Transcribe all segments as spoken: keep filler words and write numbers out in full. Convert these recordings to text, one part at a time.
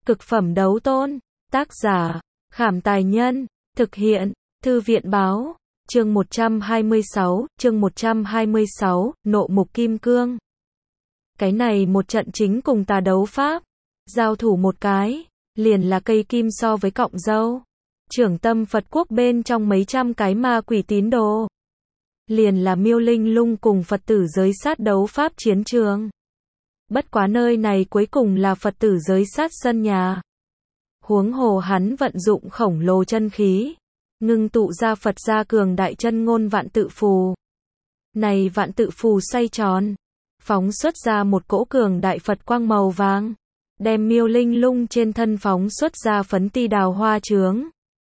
Cực phẩm đấu tôn. Tác giả, Khảm Tài Nhân. Thực hiện, Thư viện Báo. Chương một trăm hai mươi sáu, chương một trăm hai mươi sáu, Nộ Mục Kim Cương. Cái này một trận chính cùng tà đấu pháp. Giao thủ một cái, liền là cây kim so với cọng dâu. Trưởng tâm Phật quốc bên trong mấy trăm cái ma quỷ tín đồ. Liền là Miêu Linh Lung cùng Phật tử giới sát đấu pháp chiến trường. Bất quá nơi này cuối cùng là Phật tử giới sát sân nhà. Huống hồ hắn vận dụng khổng lồ chân khí, ngưng tụ ra Phật gia cường đại chân ngôn vạn tự phù. Này vạn tự phù xoay tròn, phóng xuất ra một cỗ cường đại Phật quang màu vàng, đem Miêu Linh Lung trên thân phóng xuất ra phấn ti đào hoa chướng,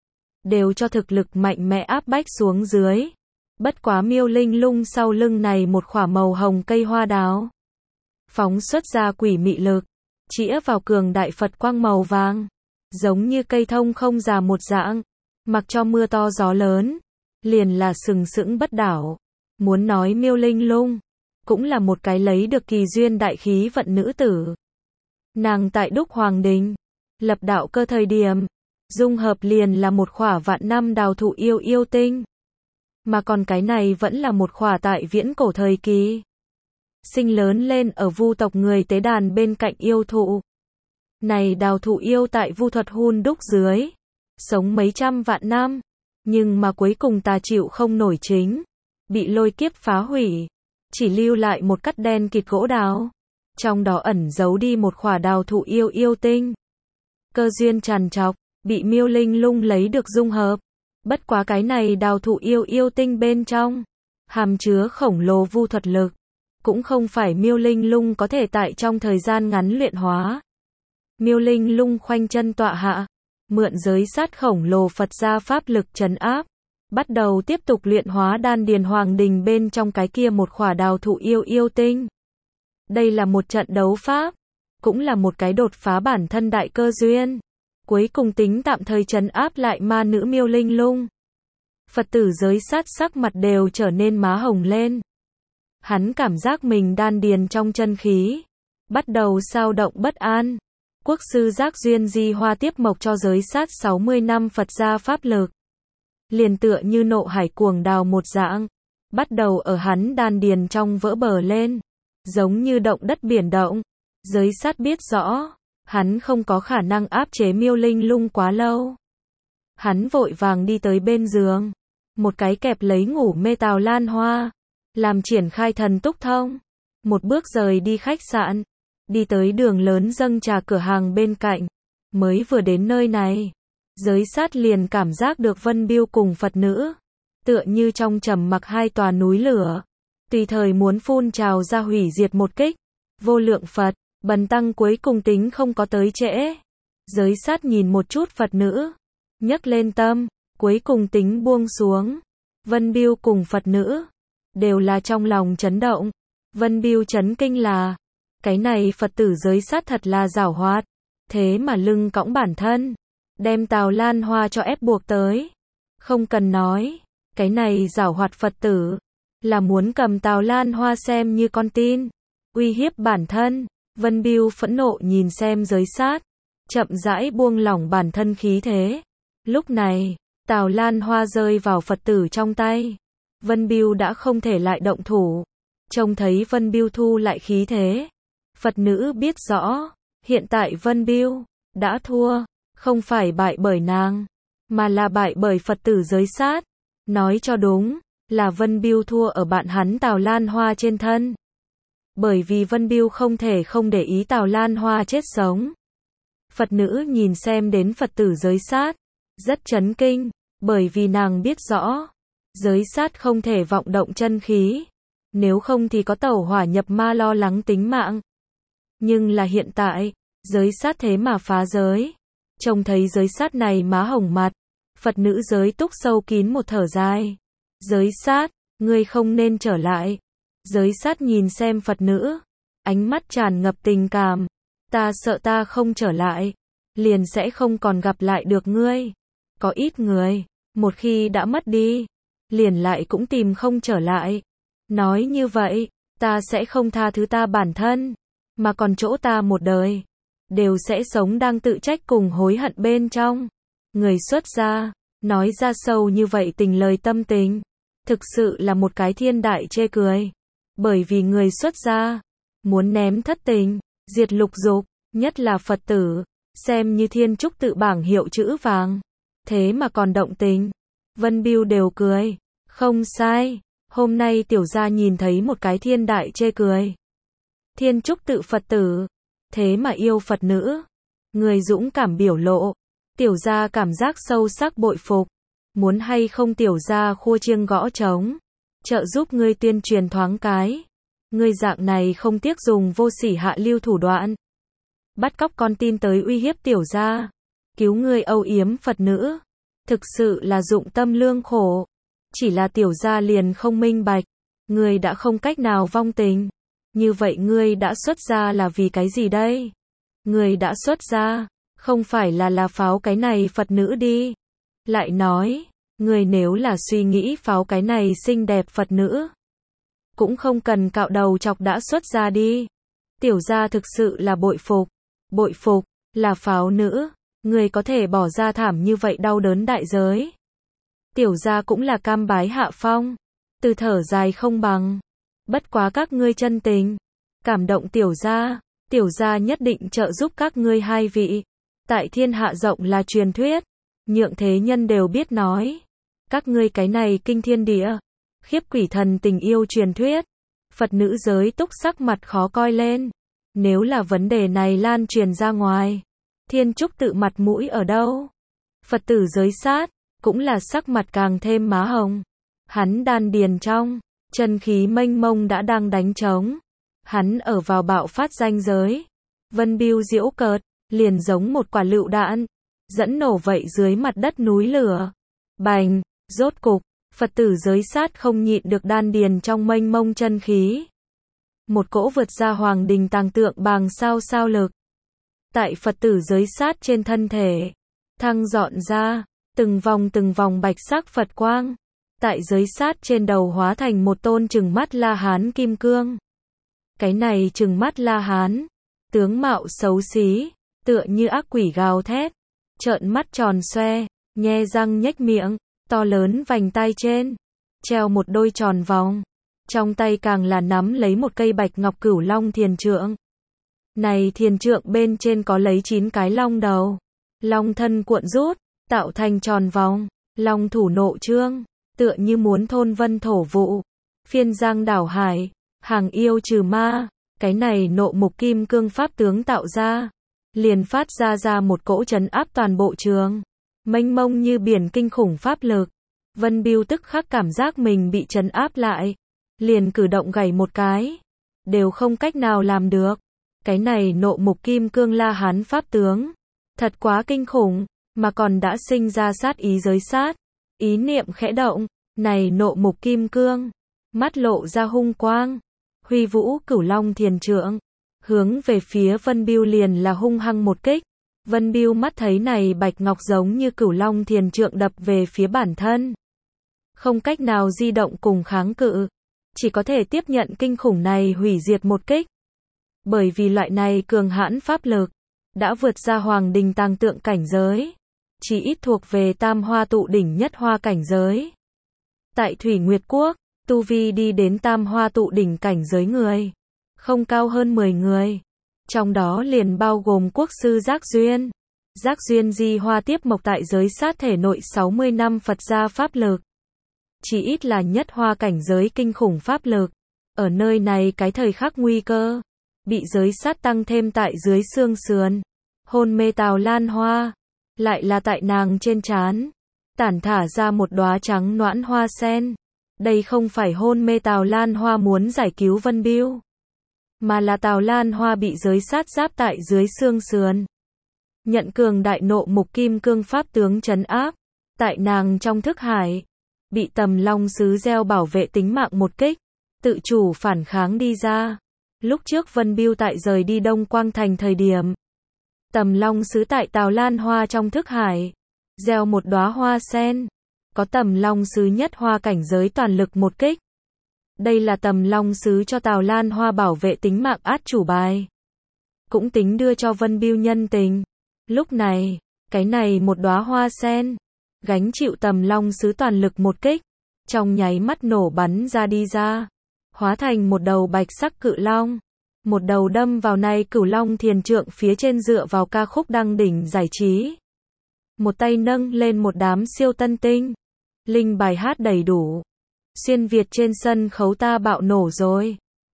đều cho thực lực mạnh mẽ áp bách xuống dưới. Bất quá Miêu Linh Lung sau lưng này một khỏa màu hồng cây hoa đào, phóng xuất ra quỷ mị lực, chĩa vào cường đại Phật quang màu vàng, giống như cây thông không già một dạng, mặc cho mưa to gió lớn, liền là sừng sững bất đảo. Muốn nói Miêu Linh Lung, cũng là một cái lấy được kỳ duyên đại khí vận nữ tử. Nàng tại Đúc Hoàng Đình, lập đạo cơ thời điểm, dung hợp liền là một khỏa vạn năm đào thụ yêu yêu tinh. Mà còn cái này vẫn là một khỏa tại viễn cổ thời kỳ. Sinh lớn lên ở vu tộc người tế đàn bên cạnh yêu thụ. Này đào thụ yêu tại vu thuật hun đúc dưới, sống mấy trăm vạn năm, nhưng mà cuối cùng tà chịu không nổi chính, bị lôi kiếp phá hủy, chỉ lưu lại một cắt đen kịt gỗ đào, trong đó ẩn giấu đi một khỏa đào thụ yêu yêu tinh. Cơ duyên tràn trọc, bị Miêu Linh Lung lấy được dung hợp. Bất quá cái này đào thụ yêu yêu tinh bên trong, hàm chứa khổng lồ vu thuật lực, cũng không phải Miêu Linh Lung có thể tại trong thời gian ngắn luyện hóa. Miêu Linh Lung khoanh chân tọa hạ, mượn giới sát khổng lồ Phật gia pháp lực trấn áp, bắt đầu tiếp tục luyện hóa đan điền hoàng đình bên trong cái kia một khỏa đào thụ yêu yêu tinh. Đây là một trận đấu pháp, cũng là một cái đột phá bản thân đại cơ duyên, cuối cùng tính tạm thời trấn áp lại ma nữ Miêu Linh Lung. Phật tử giới sát sắc mặt đều trở nên má hồng lên. Hắn cảm giác mình đan điền trong chân khí bắt đầu xao động bất an. Quốc sư giác duyên di hoa tiếp mộc cho giới sát sáu mươi năm Phật gia pháp lực, liền tựa như nộ hải cuồng đào một dạng, bắt đầu ở hắn đan điền trong vỡ bờ lên, giống như động đất biển động. Giới sát biết rõ, hắn không có khả năng áp chế Miêu Linh Lung quá lâu. Hắn vội vàng đi tới bên giường, một cái kẹp lấy ngủ mê Tào Lan Hoa, làm triển khai thần túc thông, một bước rời đi khách sạn, đi tới đường lớn dâng trà cửa hàng bên cạnh. Mới vừa đến nơi này, giới sát liền cảm giác được Vân Biêu cùng Phật nữ, tựa như trong trầm mặc hai tòa núi lửa, tùy thời muốn phun trào ra hủy diệt một kích. Vô lượng Phật, bần tăng cuối cùng tính không có tới trễ. Giới sát nhìn một chút Phật nữ, nhấc lên tâm, cuối cùng tính buông xuống. Vân Biêu cùng Phật nữ, đều là trong lòng chấn động. Vân Biêu chấn kinh là, cái này Phật tử giới sát thật là giảo hoạt, thế mà lưng cõng bản thân, đem Tào Lan Hoa cho ép buộc tới. Không cần nói, cái này giảo hoạt Phật tử, là muốn cầm Tào Lan Hoa xem như con tin, uy hiếp bản thân. Vân Biêu phẫn nộ nhìn xem giới sát, chậm rãi buông lỏng bản thân khí thế. Lúc này, Tào Lan Hoa rơi vào Phật tử trong tay. Vân Biêu đã không thể lại động thủ. Trông thấy Vân Biêu thu lại khí thế, Phật nữ biết rõ, hiện tại Vân Biêu đã thua, không phải bại bởi nàng, mà là bại bởi Phật tử giới sát. Nói cho đúng, là Vân Biêu thua ở bạn hắn Tào Lan Hoa trên thân. Bởi vì Vân Biêu không thể không để ý Tào Lan Hoa chết sống. Phật nữ nhìn xem đến Phật tử giới sát, rất chấn kinh, bởi vì nàng biết rõ, giới sát không thể vọng động chân khí, nếu không thì có tẩu hỏa nhập ma lo lắng tính mạng. Nhưng là hiện tại, giới sát thế mà phá giới. Trông thấy giới sát này má hồng mặt, Phật nữ giới túc sâu kín một thở dài. Giới sát, ngươi không nên trở lại. Giới sát nhìn xem Phật nữ, ánh mắt tràn ngập tình cảm. Ta sợ ta không trở lại, liền sẽ không còn gặp lại được ngươi. Có ít người, một khi đã mất đi, liền lại cũng tìm không trở lại. Nói như vậy, ta sẽ không tha thứ ta bản thân, mà còn chỗ ta một đời. đều sẽ sống đang tự trách cùng hối hận bên trong. Người xuất gia, nói ra sâu như vậy tình lời tâm tình, thực sự là một cái thiên đại chê cười. Bởi vì người xuất gia, muốn ném thất tình, diệt lục dục, nhất là Phật tử, xem như thiên trúc tự bảng hiệu chữ vàng. Thế mà còn động tình. Vân Biêu đều cười. Không sai, hôm nay tiểu gia nhìn thấy một cái thiên đại chê cười. Thiên trúc tự Phật tử, thế mà yêu Phật nữ. Người dũng cảm biểu lộ, tiểu gia cảm giác sâu sắc bội phục. Muốn hay không tiểu gia khua chiêng gõ trống, trợ giúp ngươi tuyên truyền thoáng cái. Ngươi dạng này không tiếc dùng vô sỉ hạ lưu thủ đoạn, bắt cóc con tin tới uy hiếp tiểu gia, cứu ngươi âu yếm Phật nữ, thực sự là dụng tâm lương khổ. Chỉ là tiểu gia liền không minh bạch, ngươi đã không cách nào vong tình, như vậy ngươi đã xuất gia là vì cái gì đây? Ngươi đã xuất gia, không phải là là pháo cái này Phật nữ đi. Lại nói, ngươi nếu là suy nghĩ pháo cái này xinh đẹp Phật nữ, cũng không cần cạo đầu chọc đã xuất gia đi. Tiểu gia thực sự là bội phục, bội phục, là pháo nữ, người có thể bỏ ra thảm như vậy đau đớn đại giới. Tiểu gia cũng là cam bái hạ phong, từ thở dài không bằng. Bất quá các ngươi chân tình, cảm động tiểu gia, tiểu gia nhất định trợ giúp các ngươi hai vị. Tại thiên hạ rộng là truyền thuyết, nhượng thế nhân đều biết nói. Các ngươi cái này kinh thiên địa, khiếp quỷ thần tình yêu truyền thuyết, Phật nữ giới túc sắc mặt khó coi lên. Nếu là vấn đề này lan truyền ra ngoài, thiên trúc tự mặt mũi ở đâu? Phật tử giới sát, cũng là sắc mặt càng thêm má hồng. Hắn đan điền trong, chân khí mênh mông đã đang đánh trống. Hắn ở vào bạo phát ranh giới. Vân Biêu giễu cợt, liền giống một quả lựu đạn, dẫn nổ vậy dưới mặt đất núi lửa. Bành, rốt cục, Phật tử giới sát không nhịn được đan điền trong mênh mông chân khí. Một cỗ vượt ra hoàng đình tàng tượng bàng sao sao lực. Tại Phật tử giới sát trên thân thể, thăng dọn ra, từng vòng từng vòng bạch sắc Phật quang. Tại giới sát trên đầu hóa thành một tôn trừng mắt La Hán kim cương. Cái này trừng mắt La Hán, tướng mạo xấu xí, tựa như ác quỷ gào thét, trợn mắt tròn xoe, nhe răng nhếch miệng, to lớn vành tai trên, treo một đôi tròn vòng. Trong tay càng là nắm lấy một cây bạch ngọc cửu long thiền trượng. Này thiền trượng bên trên có lấy chín cái long đầu. Long thân cuộn rút, tạo thành tròn vòng. Long thủ nộ trương, tựa như muốn thôn vân thổ vụ. Phiên giang đảo hải, hàng yêu trừ ma. Cái này nộ mục kim cương pháp tướng tạo ra, liền phát ra ra một cỗ trấn áp toàn bộ trường. Mênh mông như biển kinh khủng pháp lực. Vân Biêu tức khắc cảm giác mình bị trấn áp lại. Liền cử động gảy một cái, đều không cách nào làm được. Cái này nộ mục kim cương La Hán pháp tướng, thật quá kinh khủng, mà còn đã sinh ra sát ý giới sát. Ý niệm khẽ động, này nộ mục kim cương, mắt lộ ra hung quang, huy vũ cửu long thiền trượng, hướng về phía Vân Biêu liền là hung hăng một kích. Vân Biêu mắt thấy này bạch ngọc giống như cửu long thiền trượng đập về phía bản thân, không cách nào di động cùng kháng cự, chỉ có thể tiếp nhận kinh khủng này hủy diệt một kích. Bởi vì loại này cường hãn pháp lực, đã vượt ra hoàng đình tàng tượng cảnh giới, chỉ ít thuộc về tam hoa tụ đỉnh nhất hoa cảnh giới. Tại Thủy Nguyệt Quốc, tu vi đi đến tam hoa tụ đỉnh cảnh giới người, không cao hơn mười người. Trong đó liền bao gồm quốc sư Giác Duyên. Giác Duyên di hoa tiếp mộc tại giới sát thể nội sáu mươi năm Phật gia pháp lực. Chỉ ít là nhất hoa cảnh giới kinh khủng pháp lực. Ở nơi này cái thời khắc nguy cơ, bị giới sát tăng thêm tại dưới xương sườn. Hôn mê Tào Lan Hoa, lại là tại nàng trên trán, tản thả ra một đóa trắng noãn hoa sen. Đây không phải hôn mê Tào Lan Hoa muốn giải cứu Vân Biêu, mà là Tào Lan Hoa bị giới sát giáp tại dưới xương sườn. Nhận cường đại nộ mục kim cương pháp tướng trấn áp, tại nàng trong thức hải, bị Tầm Long Sứ gieo bảo vệ tính mạng một kích, tự chủ phản kháng đi ra. Lúc trước Vân Biêu tại rời đi Đông Quang Thành thời điểm, Tầm Long Sứ tại Tào Lan Hoa trong thức hải, gieo một đóa hoa sen, có Tầm Long Sứ nhất hoa cảnh giới toàn lực một kích. Đây là Tầm Long Sứ cho Tào Lan Hoa bảo vệ tính mạng át chủ bài. cũng tính đưa cho Vân Bưu nhân tình. Lúc này, cái này một đóa hoa sen, gánh chịu Tầm Long sứ toàn lực một kích, trong nháy mắt nổ bắn ra đi ra, hóa thành một đầu bạch sắc cự long, một đầu đâm vào nay Cửu Long Thiền Trượng phía trên dựa vào ca khúc đăng đỉnh giải trí. Một tay nâng lên một đám siêu tân tinh, linh bài hát đầy đủ. Xuyên Việt trên sân khấu ta bạo nổ rồi.